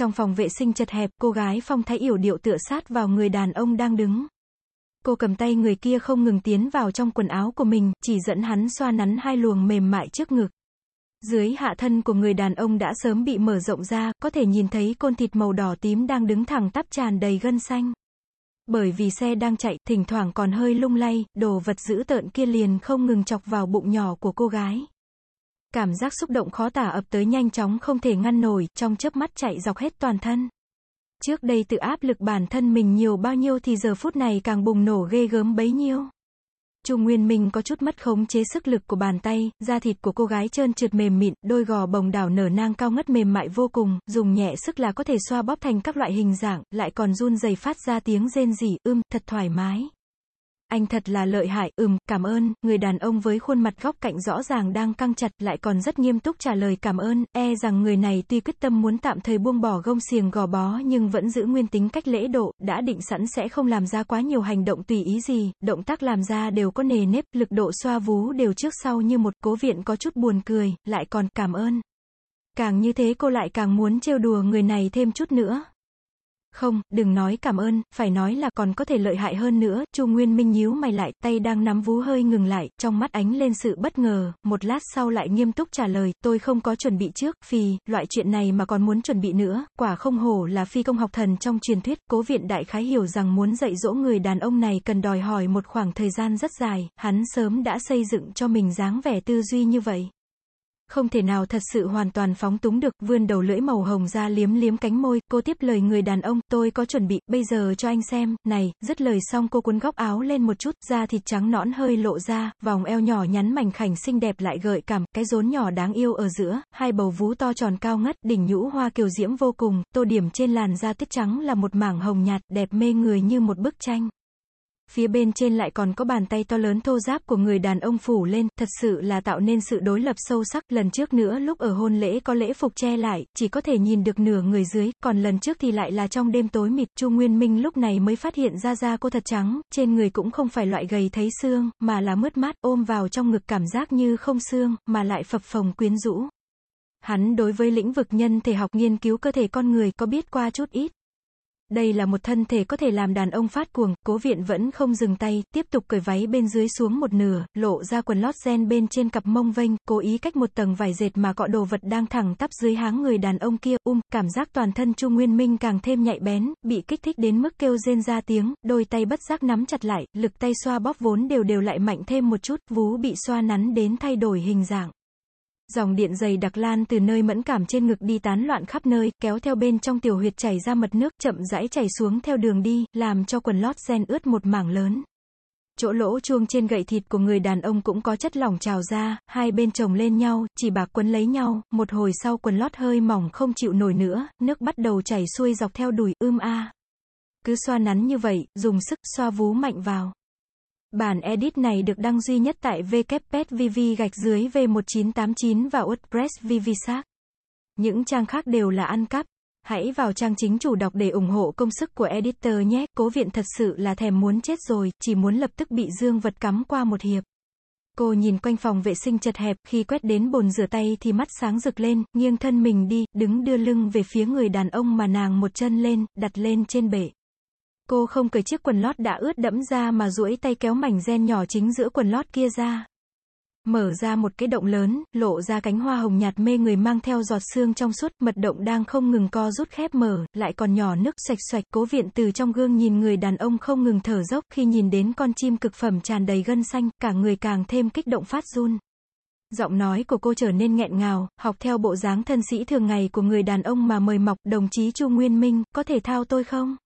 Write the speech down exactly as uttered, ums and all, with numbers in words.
Trong phòng vệ sinh chật hẹp, cô gái phong thái yểu điệu tựa sát vào người đàn ông đang đứng. Cô cầm tay người kia không ngừng tiến vào trong quần áo của mình, chỉ dẫn hắn xoa nắn hai luồng mềm mại trước ngực. Dưới hạ thân của người đàn ông đã sớm bị mở rộng ra, có thể nhìn thấy côn thịt màu đỏ tím đang đứng thẳng tắp tràn đầy gân xanh. Bởi vì xe đang chạy, thỉnh thoảng còn hơi lung lay, đồ vật dữ tợn kia liền không ngừng chọc vào bụng nhỏ của cô gái. Cảm giác xúc động khó tả ập tới nhanh chóng không thể ngăn nổi, trong chớp mắt chạy dọc hết toàn thân. Trước đây tự áp lực bản thân mình nhiều bao nhiêu thì giờ phút này càng bùng nổ ghê gớm bấy nhiêu. Chu Nguyên Minh có chút mất khống chế sức lực của bàn tay, da thịt của cô gái trơn trượt mềm mịn, đôi gò bồng đảo nở nang cao ngất mềm mại vô cùng, dùng nhẹ sức là có thể xoa bóp thành các loại hình dạng, lại còn run rẩy phát ra tiếng rên rỉ, ưm, thật thoải mái. Anh thật là lợi hại, ừm, cảm ơn, người đàn ông với khuôn mặt góc cạnh rõ ràng đang căng chặt, lại còn rất nghiêm túc trả lời cảm ơn, e rằng người này tuy quyết tâm muốn tạm thời buông bỏ gông xiềng gò bó nhưng vẫn giữ nguyên tính cách lễ độ, đã định sẵn sẽ không làm ra quá nhiều hành động tùy ý gì, động tác làm ra đều có nề nếp, lực độ xoa vú đều trước sau như một. Cố Viện có chút buồn cười, lại còn cảm ơn. Càng như thế cô lại càng muốn trêu đùa người này thêm chút nữa. Không, đừng nói cảm ơn, phải nói là còn có thể lợi hại hơn nữa. Chu Nguyên Minh nhíu mày lại, tay đang nắm vú hơi ngừng lại, trong mắt ánh lên sự bất ngờ, một lát sau lại nghiêm túc trả lời, tôi không có chuẩn bị trước, phì, loại chuyện này mà còn muốn chuẩn bị nữa, quả không hổ là phi công học thần trong truyền thuyết. Cố Viện đại khái hiểu rằng muốn dạy dỗ người đàn ông này cần đòi hỏi một khoảng thời gian rất dài, hắn sớm đã xây dựng cho mình dáng vẻ tư duy như vậy. Không thể nào thật sự hoàn toàn phóng túng được, vươn đầu lưỡi màu hồng ra liếm liếm cánh môi, cô tiếp lời người đàn ông, tôi có chuẩn bị, bây giờ cho anh xem, này, dứt lời xong cô cuốn góc áo lên một chút, da thịt trắng nõn hơi lộ ra, vòng eo nhỏ nhắn mảnh khảnh xinh đẹp lại gợi cảm, cái rốn nhỏ đáng yêu ở giữa, hai bầu vú to tròn cao ngất, đỉnh nhũ hoa kiều diễm vô cùng, tô điểm trên làn da tuyết trắng là một mảng hồng nhạt, đẹp mê người như một bức tranh. Phía bên trên lại còn có bàn tay to lớn thô ráp của người đàn ông phủ lên, thật sự là tạo nên sự đối lập sâu sắc. Lần trước nữa lúc ở hôn lễ có lễ phục che lại, chỉ có thể nhìn được nửa người dưới, còn lần trước thì lại là trong đêm tối mịt. Chu Nguyên Minh lúc này mới phát hiện ra da cô thật trắng, trên người cũng không phải loại gầy thấy xương, mà là mướt mát, ôm vào trong ngực cảm giác như không xương, mà lại phập phồng quyến rũ. Hắn đối với lĩnh vực nhân thể học nghiên cứu cơ thể con người có biết qua chút ít. Đây là một thân thể có thể làm đàn ông phát cuồng. Cố Viện vẫn không dừng tay, tiếp tục cởi váy bên dưới xuống một nửa, lộ ra quần lót ren bên trên cặp mông vênh, cố ý cách một tầng vải dệt mà cọ đồ vật đang thẳng tắp dưới háng người đàn ông kia. Um, cảm giác toàn thân Chu Nguyên Minh càng thêm nhạy bén, bị kích thích đến mức kêu rên ra tiếng, đôi tay bất giác nắm chặt lại, lực tay xoa bóp vốn đều đều lại mạnh thêm một chút, vú bị xoa nắn đến thay đổi hình dạng. Dòng điện dày đặc lan từ nơi mẫn cảm trên ngực đi tán loạn khắp nơi, kéo theo bên trong tiểu huyệt chảy ra mật nước, chậm rãi chảy xuống theo đường đi, làm cho quần lót ren ướt một mảng lớn. Chỗ lỗ chuông trên gậy thịt của người đàn ông cũng có chất lỏng trào ra, hai bên chồng lên nhau, chỉ bạc quấn lấy nhau, một hồi sau quần lót hơi mỏng không chịu nổi nữa, nước bắt đầu chảy xuôi dọc theo đùi, ưm a. Cứ xoa nắn như vậy, dùng sức xoa vú mạnh vào. Bản edit này được đăng duy nhất tại w w w chấm v v gạch dưới v một chín tám chín và WordPress vvsac. Những trang khác đều là ăn cắp. Hãy vào trang chính chủ đọc để ủng hộ công sức của editor nhé. Cố Viện thật sự là thèm muốn chết rồi, chỉ muốn lập tức bị dương vật cắm qua một hiệp. Cô nhìn quanh phòng vệ sinh chật hẹp, khi quét đến bồn rửa tay thì mắt sáng rực lên, nghiêng thân mình đi, đứng đưa lưng về phía người đàn ông mà nàng một chân lên, đặt lên trên bệ. Cô không cởi chiếc quần lót đã ướt đẫm ra mà duỗi tay kéo mảnh ren nhỏ chính giữa quần lót kia ra. Mở ra một cái động lớn, lộ ra cánh hoa hồng nhạt mê người mang theo giọt sương trong suốt, mật động đang không ngừng co rút khép mở, lại còn nhỏ nước xoạch xoạch. Cố Viện từ trong gương nhìn người đàn ông không ngừng thở dốc, khi nhìn đến con chim cực phẩm tràn đầy gân xanh, cả người càng thêm kích động phát run. Giọng nói của cô trở nên nghẹn ngào, học theo bộ dáng thân sĩ thường ngày của người đàn ông mà mời mọc, đồng chí Chu Nguyên Minh, có thể thao tôi không?